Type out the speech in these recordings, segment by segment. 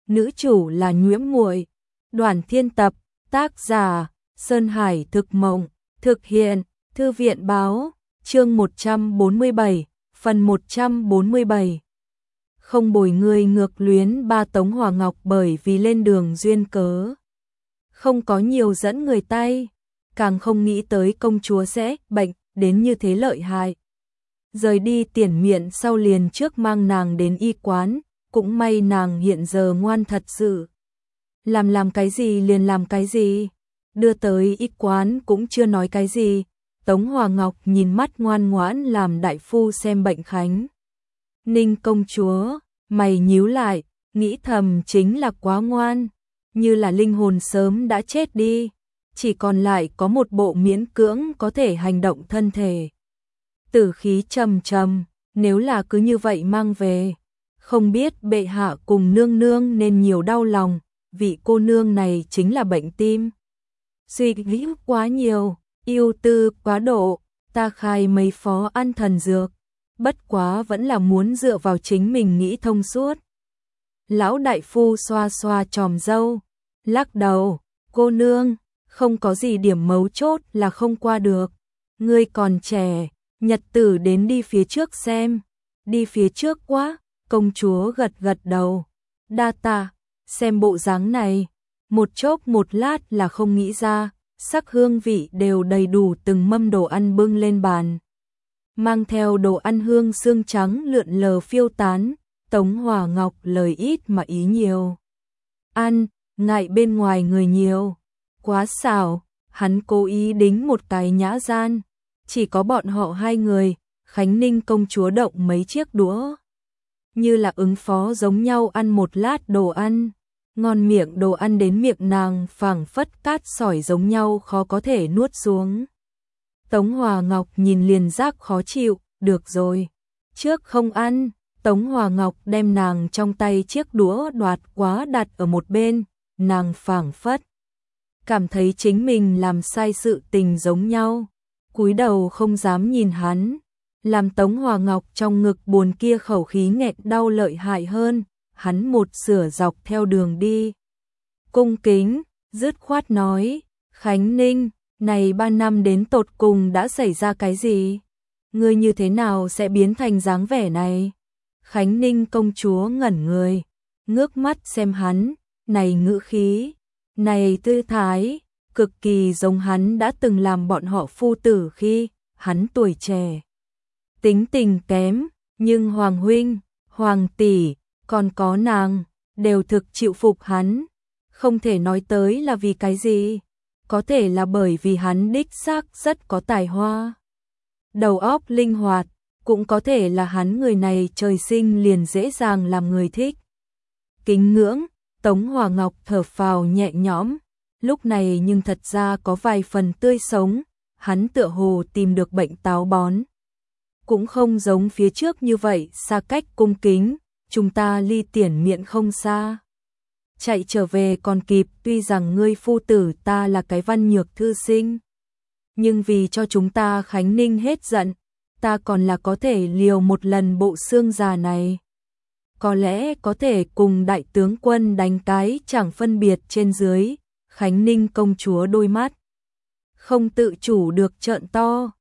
nữ chủ là Nhiễm Muội. Đoàn Thiên Tập, tác giả Sơn Hải Thực Mộng, thực hiện Thư viện Báo, chương 147, phần 147. Không bồi người ngược luyến ba Tống Hòa Ngọc bởi vì lên đường duyên cớ. Không có nhiều dẫn người tay, càng không nghĩ tới công chúa sẽ bệnh đến như thế lợi hại. Rời đi Tiền Miện sau liền trước mang nàng đến y quán, cũng may nàng hiện giờ ngoan thật sự. Làm cái gì liền làm cái gì, đưa tới y quán cũng chưa nói cái gì. Tống Hòa Ngọc nhìn mắt ngoan ngoãn làm đại phu xem bệnh Khánh Ninh công chúa, mày nhíu lại, nghĩ thầm chính là quá ngoan, như là linh hồn sớm đã chết đi, chỉ còn lại có một bộ miễn cưỡng có thể hành động thân thể. Tử khí trầm trầm, nếu là cứ như vậy mang về, không biết bệ hạ cùng nương nương nên nhiều đau lòng, vị cô nương này chính là bệnh tim. Suy nghĩ quá nhiều, yêu tư quá độ, ta khai mấy phó ăn thần dược, bất quá vẫn là muốn dựa vào chính mình nghĩ thông suốt. Lão đại phu xoa xoa chòm râu, lắc đầu, cô nương, không có gì điểm mấu chốt là không qua được, ngươi còn trẻ, nhật tử đến đi phía trước xem, đi phía trước quá, công chúa gật gật đầu, đa tạ, xem bộ dáng này, một chốc một lát là không nghĩ ra, sắc hương vị đều đầy đủ từng mâm đồ ăn bưng lên bàn. Mang theo đồ ăn hương xương trắng lượn lờ phiêu tán, Tống Hòa Ngọc lời ít mà ý nhiều. Ăn, ngại bên ngoài người nhiều, quá xảo, hắn cố ý đính một cái nhã gian, chỉ có bọn họ hai người, Khánh Ninh công chúa động mấy chiếc đũa. Như là ứng phó giống nhau ăn một lát đồ ăn, ngon miệng đồ ăn đến miệng nàng phảng phất cát sỏi giống nhau khó có thể nuốt xuống. Tống Hòa Ngọc nhìn liền giác khó chịu, được rồi, trước không ăn. Tống Hòa Ngọc đem nàng trong tay chiếc đũa đoạt quá đặt ở một bên, nàng phảng phất cảm thấy chính mình làm sai sự tình giống nhau, cúi đầu không dám nhìn hắn, làm Tống Hòa Ngọc trong ngực buồn kia khẩu khí nghẹn đau lợi hại hơn, hắn một sửa dọc theo đường đi. Cung kính, dứt khoát nói, Khánh Ninh, này 3 năm đến tột cùng đã xảy ra cái gì? Ngươi như thế nào sẽ biến thành dáng vẻ này? Khánh Ninh công chúa ngẩn người, ngước mắt xem hắn, này ngữ khí, này tư thái, cực kỳ giống hắn đã từng làm bọn họ phu tử khi hắn tuổi trẻ. Tính tình kém, nhưng Hoàng huynh, Hoàng tỷ, còn có nàng, đều thực chịu phục hắn, không thể nói tới là vì cái gì, có thể là bởi vì hắn đích xác rất có tài hoa, đầu óc linh hoạt, cũng có thể là hắn người này trời sinh liền dễ dàng làm người thích. Kính ngưỡng, Tống Hòa Ngọc thở phào nhẹ nhõm, lúc này nhưng thật ra có vài phần tươi sống, hắn tựa hồ tìm được bệnh táo bón. Cũng không giống phía trước như vậy xa cách cung kính, chúng ta ly Tiền Miện không xa. Chạy trở về còn kịp, tuy rằng ngươi phu tử ta là cái văn nhược thư sinh, nhưng vì cho chúng ta Khánh Ninh hết giận, ta còn là có thể liều một lần bộ xương già này. Có lẽ có thể cùng đại tướng quân đánh cái chẳng phân biệt trên dưới. Khánh Ninh công chúa đôi mắt không tự chủ được trợn to.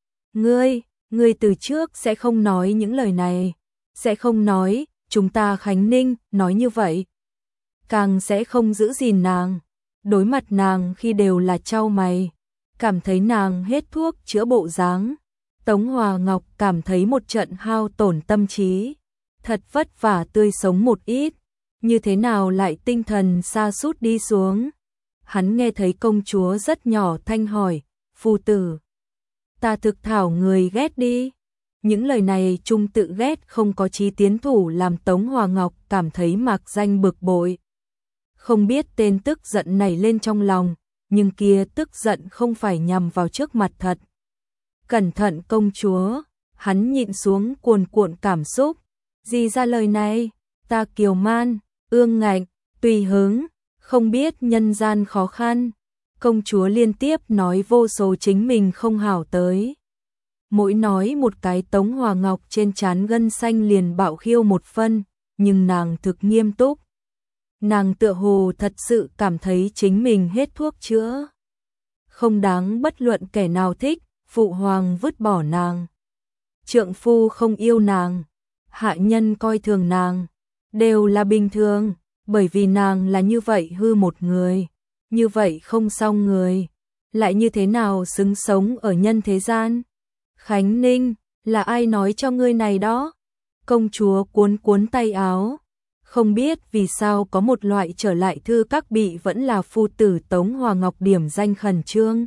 Ngươi từ trước sẽ không nói những lời này, sẽ không nói, chúng ta Khánh Ninh nói như vậy, càng sẽ không giữ gìn nàng, đối mặt nàng khi đều là chau mày, cảm thấy nàng hết thuốc chữa bộ dáng. Tống Hòa Ngọc cảm thấy một trận hao tổn tâm trí, thật vất vả tươi sống một ít, như thế nào lại tinh thần sa sút đi xuống. Hắn nghe thấy công chúa rất nhỏ thanh hỏi, phu tử, ta thực thảo người ghét đi. Những lời này trung tự ghét không có chí tiến thủ làm Tống Hòa Ngọc cảm thấy mạc danh bực bội. Không biết tên tức giận nảy lên trong lòng, nhưng kia tức giận không phải nhằm vào trước mặt thật. Cẩn thận công chúa, hắn nhịn xuống cuồn cuộn cảm xúc, gì ra lời này, ta kiều man, ương ngạnh, tùy hứng, không biết nhân gian khó khăn. Công chúa liên tiếp nói vô số chính mình không hảo tới. Mỗi nói một cái Tống Hòa Ngọc trên trán gân xanh liền bạo khiêu một phân, nhưng nàng thực nghiêm túc. Nàng tựa hồ thật sự cảm thấy chính mình hết thuốc chữa. Không đáng bất luận kẻ nào thích, phụ hoàng vứt bỏ nàng. Trượng phu không yêu nàng, hạ nhân coi thường nàng, đều là bình thường, bởi vì nàng là như vậy hư một người, như vậy không xong người, lại như thế nào xứng sống ở nhân thế gian. Khánh Ninh, là ai nói cho ngươi này đó? Công chúa cuốn cuốn tay áo, không biết vì sao có một loại trở lại thư các bị vẫn là phu tử Tống Hòa Ngọc điểm danh khẩn trương.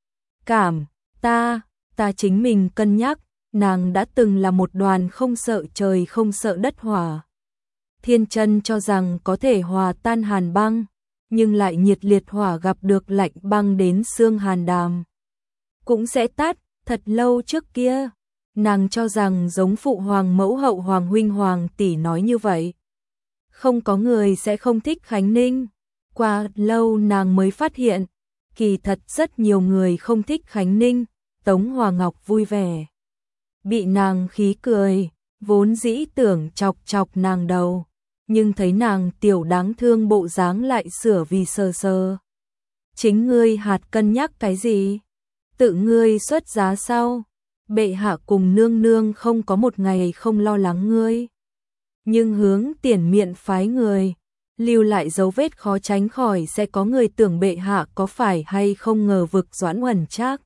Ta chính mình cân nhắc, nàng đã từng là một đoàn không sợ trời không sợ đất hỏa. Thiên chân cho rằng có thể hòa tan hàn băng, nhưng lại nhiệt liệt hỏa gặp được lạnh băng đến xương hàn đàm. Cũng sẽ tắt, thật lâu trước kia, nàng cho rằng giống phụ hoàng mẫu hậu hoàng huynh hoàng tỷ nói như vậy. Không có người sẽ không thích Khánh Ninh. Qua lâu nàng mới phát hiện, kỳ thật rất nhiều người không thích Khánh Ninh. Tống Hòa Ngọc vui vẻ, bị nàng khí cười, vốn dĩ tưởng chọc chọc nàng đầu, nhưng thấy nàng tiểu đáng thương bộ dáng lại sửa vì sờ sờ. Chính ngươi hạt cân nhắc cái gì? Tự ngươi xuất giá sau, bệ hạ cùng nương nương không có một ngày không lo lắng ngươi. Nhưng hướng tiền miện phái người, lưu lại dấu vết khó tránh khỏi sẽ có người tưởng bệ hạ có phải hay không ngờ vực Doãn Uẩn Trác.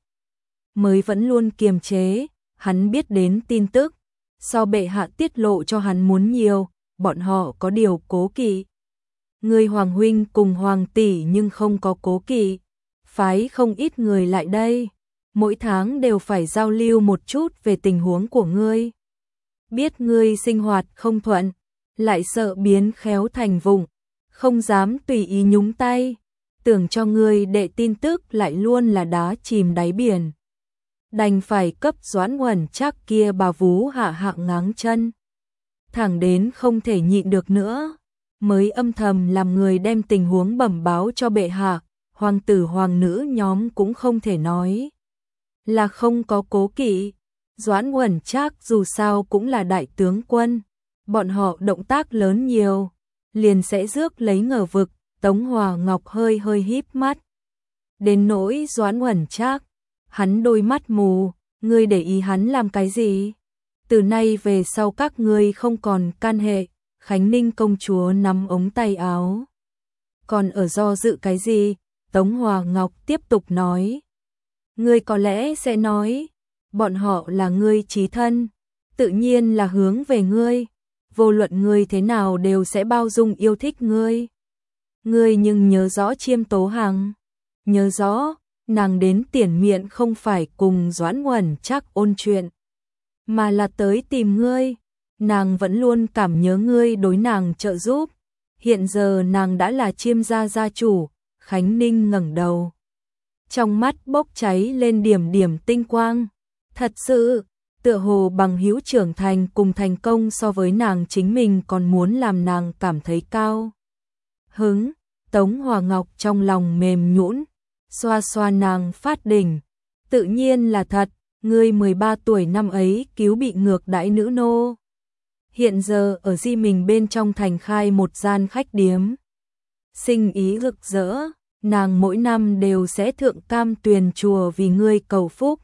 Mới vẫn luôn kiềm chế, hắn biết đến tin tức, so bệ hạ tiết lộ cho hắn muốn nhiều, bọn họ có điều cố kỵ. Người hoàng huynh cùng hoàng tỷ nhưng không có cố kỵ, phái không ít người lại đây, mỗi tháng đều phải giao lưu một chút về tình huống của ngươi. Biết ngươi sinh hoạt không thuận, lại sợ biến khéo thành vụng, không dám tùy ý nhúng tay, tưởng cho ngươi đệ tin tức lại luôn là đá chìm đáy biển. Đành phải cấp Doãn Uẩn Trác kia bà vú hạ hạng ngáng chân. Thẳng đến không thể nhịn được nữa, mới âm thầm làm người đem tình huống bẩm báo cho bệ hạ, hoàng tử hoàng nữ nhóm cũng không thể nói là không có cố kỵ. Doãn Uẩn Trác dù sao cũng là đại tướng quân, bọn họ động tác lớn nhiều, liền sẽ rước lấy ngờ vực. Tống Hòa Ngọc hơi hơi híp mắt. Đến nỗi Doãn Uẩn Trác, hắn đôi mắt mù, ngươi để ý hắn làm cái gì? Từ nay về sau các ngươi không còn can hệ. Khánh Ninh công chúa nắm ống tay áo. Còn ở do dự cái gì? Tống Hòa Ngọc tiếp tục nói. Ngươi có lẽ sẽ nói, bọn họ là ngươi chí thân, tự nhiên là hướng về ngươi, vô luận ngươi thế nào đều sẽ bao dung yêu thích ngươi. Ngươi nhưng nhớ rõ Chiêm Tố Hằng, nhớ rõ, nàng đến Tiền Miện không phải cùng Doãn Uẩn Trác ôn chuyện, mà là tới tìm ngươi. Nàng vẫn luôn cảm nhớ ngươi đối nàng trợ giúp. Hiện giờ nàng đã là Chiêm gia gia chủ. Khánh Ninh ngẩng đầu, trong mắt bốc cháy lên điểm điểm tinh quang. Thật sự, tựa hồ bằng hữu trưởng thành cùng thành công so với nàng chính mình còn muốn làm nàng cảm thấy cao hứng. Tống Hòa Ngọc trong lòng mềm nhũn, xoa xoa nàng phát đỉnh. Tự nhiên là thật, ngươi 13 tuổi năm ấy cứu bị ngược đãi nữ nô. Hiện giờ ở Di Mình bên trong thành khai một gian khách điếm. Sinh ý rực rỡ, nàng mỗi năm đều sẽ thượng Cam Tuyền chùa vì ngươi cầu phúc.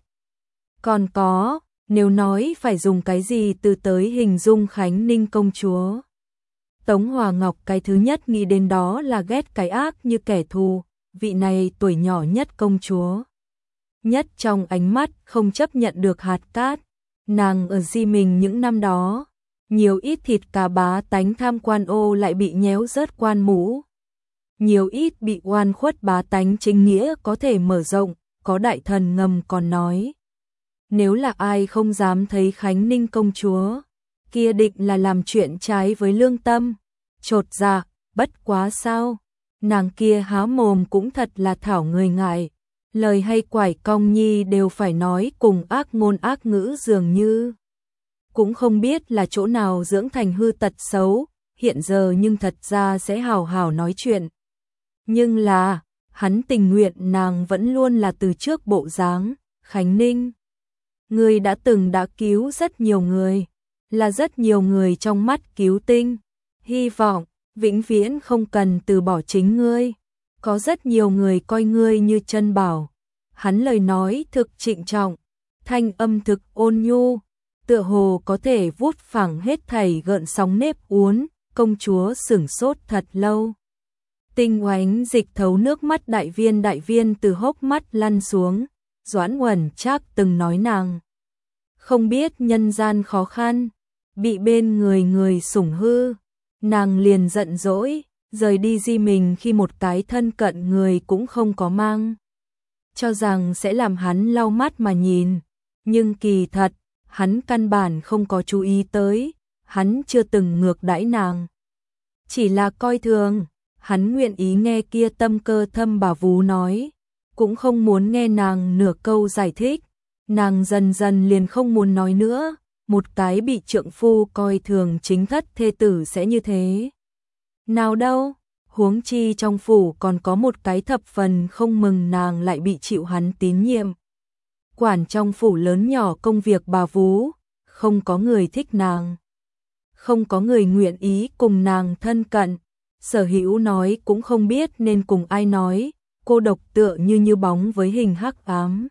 Còn có, nếu nói phải dùng cái gì từ tới hình dung Khánh Ninh công chúa, Tống Hòa Ngọc cái thứ nhất nghĩ đến đó là ghét cái ác như kẻ thù, vị này tuổi nhỏ nhất công chúa. Nhất trong ánh mắt không chấp nhận được hạt cát, nàng ở Di Mình những năm đó, nhiều ít thịt cá bá tánh tham quan ô lại bị nhéo rớt quan mũ. Nhiều ít bị oan khuất bá tánh chính nghĩa có thể mở rộng, có đại thần ngầm còn nói. Nếu là ai không dám thấy Khánh Ninh công chúa, kia định là làm chuyện trái với lương tâm. Chột dạ, bất quá sao, nàng kia há mồm cũng thật là thảo người ngại, lời hay quải cong nhi đều phải nói cùng ác ngôn ác ngữ dường như. Cũng không biết là chỗ nào dưỡng thành hư tật xấu, hiện giờ nhưng thật ra sẽ hào hào nói chuyện. Nhưng là, hắn tình nguyện nàng vẫn luôn là từ trước bộ dáng. Khánh Ninh, ngươi đã từng đã cứu rất nhiều người, là rất nhiều người trong mắt cứu tinh, hy vọng vĩnh viễn không cần từ bỏ chính ngươi. Có rất nhiều người coi ngươi như chân bảo. Hắn lời nói thực trịnh trọng, thanh âm thực ôn nhu, tựa hồ có thể vuốt phẳng hết thảy gợn sóng nếp uốn. Công chúa sửng sốt thật lâu. Tinh oánh dịch thấu nước mắt đại viên từ hốc mắt lăn xuống. Doãn Uẩn Trác từng nói nàng không biết nhân gian khó khăn, bị bên người sủng hư, nàng liền giận dỗi, rời đi di mình khi một cái thân cận người cũng không có mang. Cho rằng sẽ làm hắn lau mắt mà nhìn, nhưng kỳ thật, hắn căn bản không có chú ý tới, hắn chưa từng ngược đãi nàng. Chỉ là coi thường, hắn nguyện ý nghe kia tâm cơ thâm bà vú nói, cũng không muốn nghe nàng nửa câu giải thích, nàng dần dần liền không muốn nói nữa, một cái bị trượng phu coi thường chính thất thê tử sẽ như thế. Nào đâu, huống chi trong phủ còn có một cái thập phần không mừng nàng lại bị chịu hắn tín nhiệm. Quản trong phủ lớn nhỏ công việc bà vú, không có người thích nàng. Không có người nguyện ý cùng nàng thân cận, Sở Hữu nói cũng không biết nên cùng ai nói, cô độc tựa như bóng với hình hắc ám.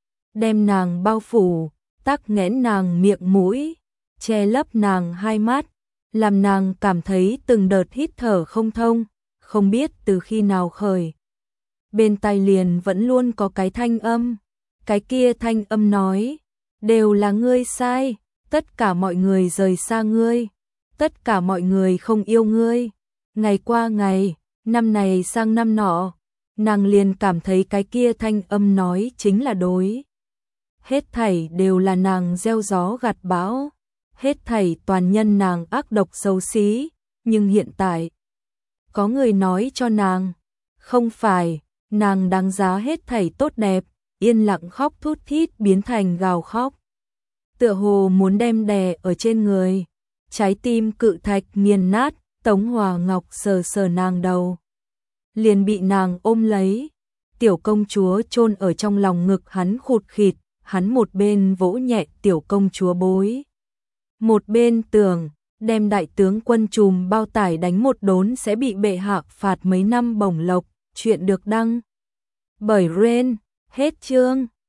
Đem nàng bao phủ, tắc nghẽn nàng miệng mũi, che lấp nàng hai mắt, làm nàng cảm thấy từng đợt hít thở không thông, không biết từ khi nào khởi. Bên tai liền vẫn luôn có cái thanh âm, cái kia thanh âm nói, đều là ngươi sai, tất cả mọi người rời xa ngươi, tất cả mọi người không yêu ngươi. Ngày qua ngày, năm này sang năm nọ, nàng liền cảm thấy cái kia thanh âm nói chính là đối. Hết thảy đều là nàng gieo gió gặt bão, hết thảy toàn nhân nàng ác độc xấu xí, nhưng hiện tại có người nói cho nàng, không phải, nàng đáng giá hết thảy tốt đẹp, yên lặng khóc thút thít biến thành gào khóc. Tựa hồ muốn đem đè ở trên người, trái tim cự thạch nghiền nát, Tống Hòa Ngọc sờ sờ nàng đầu, liền bị nàng ôm lấy, tiểu công chúa chôn ở trong lòng ngực hắn khụt khịt, hắn một bên vỗ nhẹ tiểu công chúa bối, một bên tưởng, đem đại tướng quân trùm bao tải đánh một đốn sẽ bị bệ hạ phạt mấy năm bổng lộc, chuyện được đăng bởi Ren, hết chương.